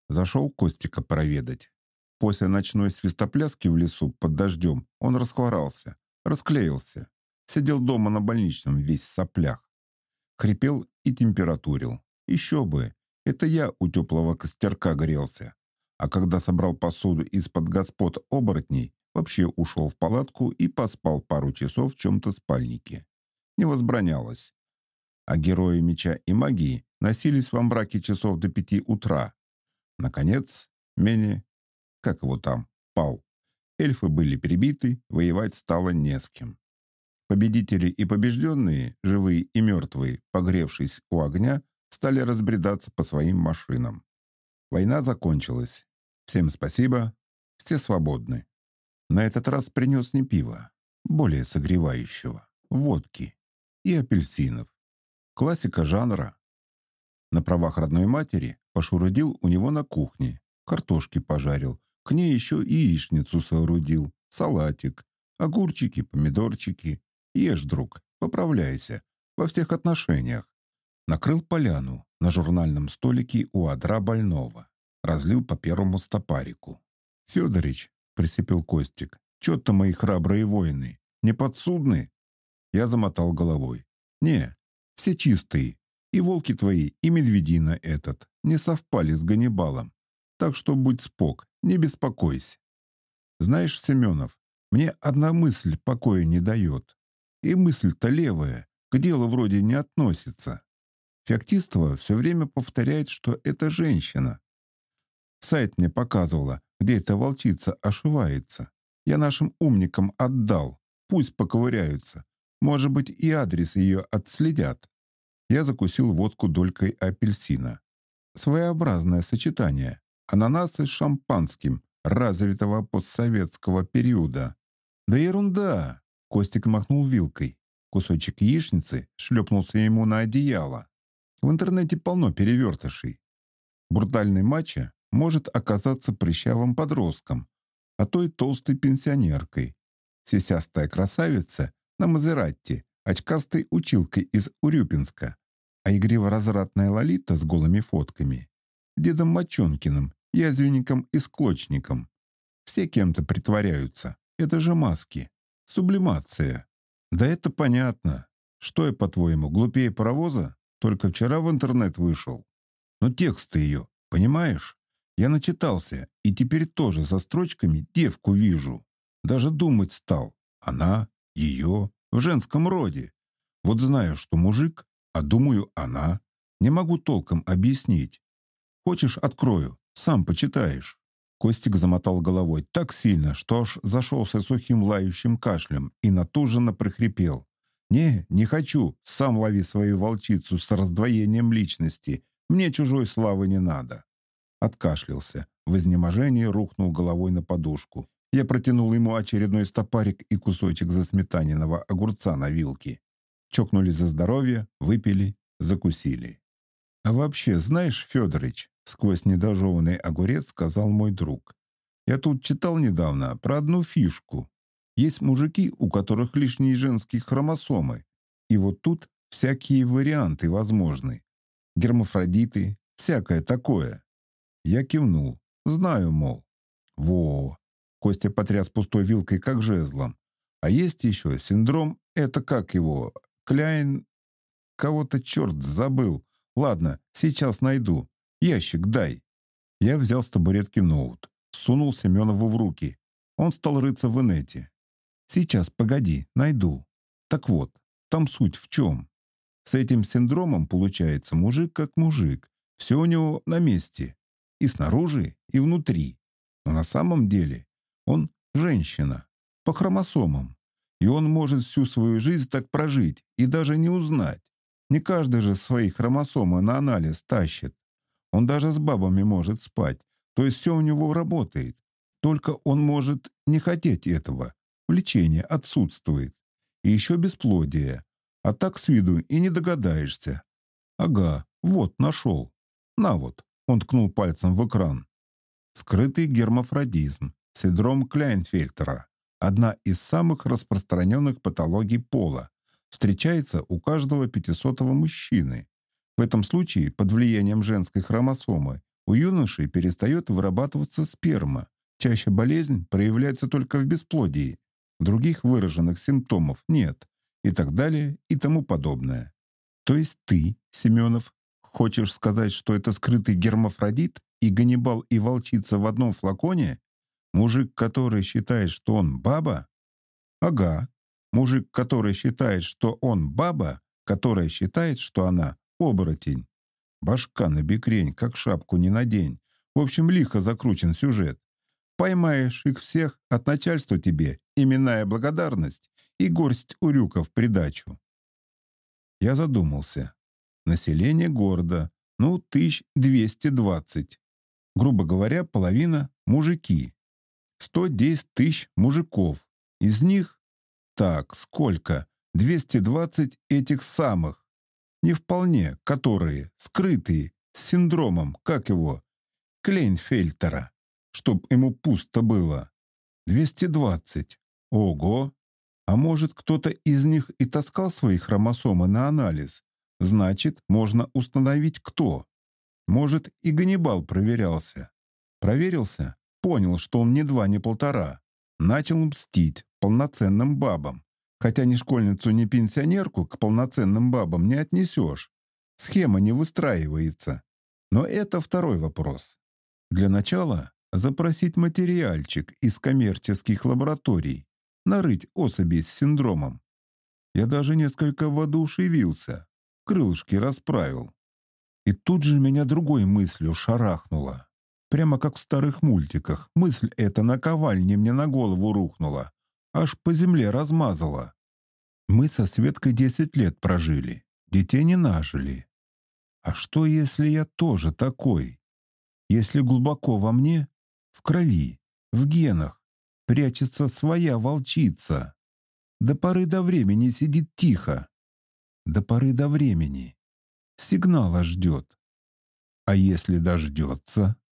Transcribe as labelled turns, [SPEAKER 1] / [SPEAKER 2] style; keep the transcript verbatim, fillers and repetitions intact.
[SPEAKER 1] Зашел Костика проведать. После ночной свистопляски в лесу под дождем он расхворался, расклеился. Сидел дома на больничном, весь в соплях. Хрипел и температурил. Еще бы, это я у теплого костерка грелся. А когда собрал посуду из-под господ оборотней, вообще ушел в палатку и поспал пару часов в чем-то спальнике. Не возбранялось. А герои меча и магии носились во мраке часов до пяти утра. Наконец, Мени, как его там, пал. Эльфы были перебиты, воевать стало не с кем. Победители и побежденные, живые и мертвые, погревшись у огня, стали разбредаться по своим машинам. Война закончилась. Всем спасибо, все свободны. На этот раз принес не пиво, более согревающего, водки и апельсинов. Классика жанра. На правах родной матери пошурудил у него на кухне, картошки пожарил, к ней еще яичницу соорудил, салатик, огурчики, помидорчики. Ешь, друг, поправляйся, во всех отношениях. Накрыл поляну на журнальном столике у одра больного. Разлил по первому стопарику. «Федорыч», — присыпил Костик, — «чё-то мои храбрые воины, не подсудны?» Я замотал головой. «Не, все чистые. И волки твои, и медведина этот не совпали с Ганнибалом. Так что будь спок, не беспокойся. Знаешь, Семенов, мне одна мысль покоя не дает. И мысль-то левая, к делу вроде не относится. Феоктистова все время повторяет, что это женщина. Сайт мне показывала, где эта волчица ошивается. Я нашим умникам отдал, пусть поковыряются. Может быть, и адрес ее отследят». Я закусил водку долькой апельсина. Своеобразное сочетание. Ананасы с шампанским развитого постсоветского периода. «Да ерунда!» — Костик махнул вилкой. Кусочек яичницы шлепнулся ему на одеяло. В интернете полно перевертышей. Брутальный мачо может оказаться прыщавым подростком, а то и толстой пенсионеркой. Сисястая красавица на Мазератти, очкастой училкой из Урюпинска, а игриво-развратная Лолита с голыми фотками, дедом Мочонкиным, язвенником и склочником. Все кем-то притворяются. Это же маски. Сублимация. Да это понятно. Что я, по-твоему, глупее паровоза? Только вчера в интернет вышел. Но текст ее, понимаешь? Я начитался, и теперь тоже за строчками девку вижу. Даже думать стал. Она, ее, в женском роде. Вот знаю, что мужик, а думаю, она. Не могу толком объяснить. Хочешь, открою, сам почитаешь». Костик замотал головой так сильно, что аж зашелся сухим лающим кашлем и натуженно прохрипел. «Не, не хочу, сам лови свою волчицу с раздвоением личности. Мне чужой славы не надо». Откашлялся, в изнеможении рухнул головой на подушку. Я протянул ему очередной стопарик и кусочек засметаненного огурца на вилке. Чокнулись за здоровье, выпили, закусили. «А вообще, знаешь, Федорыч, — сквозь недожеванный огурец сказал мой друг, — я тут читал недавно про одну фишку. Есть мужики, у которых лишние женские хромосомы. И вот тут всякие варианты возможны. Гермафродиты, всякое такое». Я кивнул. Знаю, мол. Во. Костя потряс пустой вилкой, как жезлом. А есть еще синдром, это как его, Кляйн... Кого-то черт забыл. Ладно, сейчас найду. Ящик дай. Я взял с табуретки ноут. Сунул Семенову в руки. Он стал рыться в инете. Сейчас, погоди, найду. Так вот, там суть в чем? С этим синдромом получается мужик как мужик. Все у него на месте. И снаружи, и внутри. Но на самом деле он женщина. По хромосомам. И он может всю свою жизнь так прожить и даже не узнать. Не каждый же свои хромосомы на анализ тащит. Он даже с бабами может спать. То есть все у него работает. Только он может не хотеть этого. Влечение отсутствует. И еще бесплодие. А так с виду и не догадаешься. Ага, вот, нашел. На вот. Он ткнул пальцем в экран. Скрытый гермафродизм. Синдром Кляйнфельтера. Одна из самых распространенных патологий пола. Встречается у каждого пятисотого мужчины. В этом случае под влиянием женской хромосомы У юношей перестает вырабатываться сперма. Чаще болезнь проявляется только в бесплодии. Других выраженных симптомов нет. И так далее, и тому подобное. То есть ты, Семенов, хочешь сказать, что это скрытый гермафродит и Ганнибал и волчица в одном флаконе? Мужик, который считает, что он баба? Ага. Мужик, который считает, что он баба, которая считает, что она оборотень. Башка набекрень, как шапку не надень. В общем, лихо закручен сюжет. Поймаешь их всех, от начальства тебе именная благодарность и горсть урюков в придачу. Я задумался. Население города, ну, тысяч двести двадцать. Грубо говоря, половина – мужики. сто десять тысяч мужиков. Из них, так, сколько? двести двадцать этих самых. Не вполне, которые, скрытые, с синдромом, как его, Клейнфельтера, чтоб ему пусто было. двести двадцать. Ого! А может, кто-то из них и таскал свои хромосомы на анализ? Значит, можно установить, кто. Может, и Ганнибал проверялся. Проверился, понял, что он не два, не полтора. Начал мстить полноценным бабам. Хотя ни школьницу, ни пенсионерку к полноценным бабам не отнесешь. Схема не выстраивается. Но это второй вопрос. Для начала запросить материальчик из коммерческих лабораторий, нарыть особей с синдромом. Я даже несколько воодушевился, крылышки расправил. И тут же меня другой мыслью шарахнуло. Прямо как в старых мультиках. Мысль эта наковальней мне на голову рухнула. Аж по земле размазала. Мы со Светкой десять лет прожили. Детей не нажили. А что, если я тоже такой? Если глубоко во мне, в крови, в генах, прячется своя волчица? До поры до времени сидит тихо. До поры до времени. Сигнала ждет. А если дождется?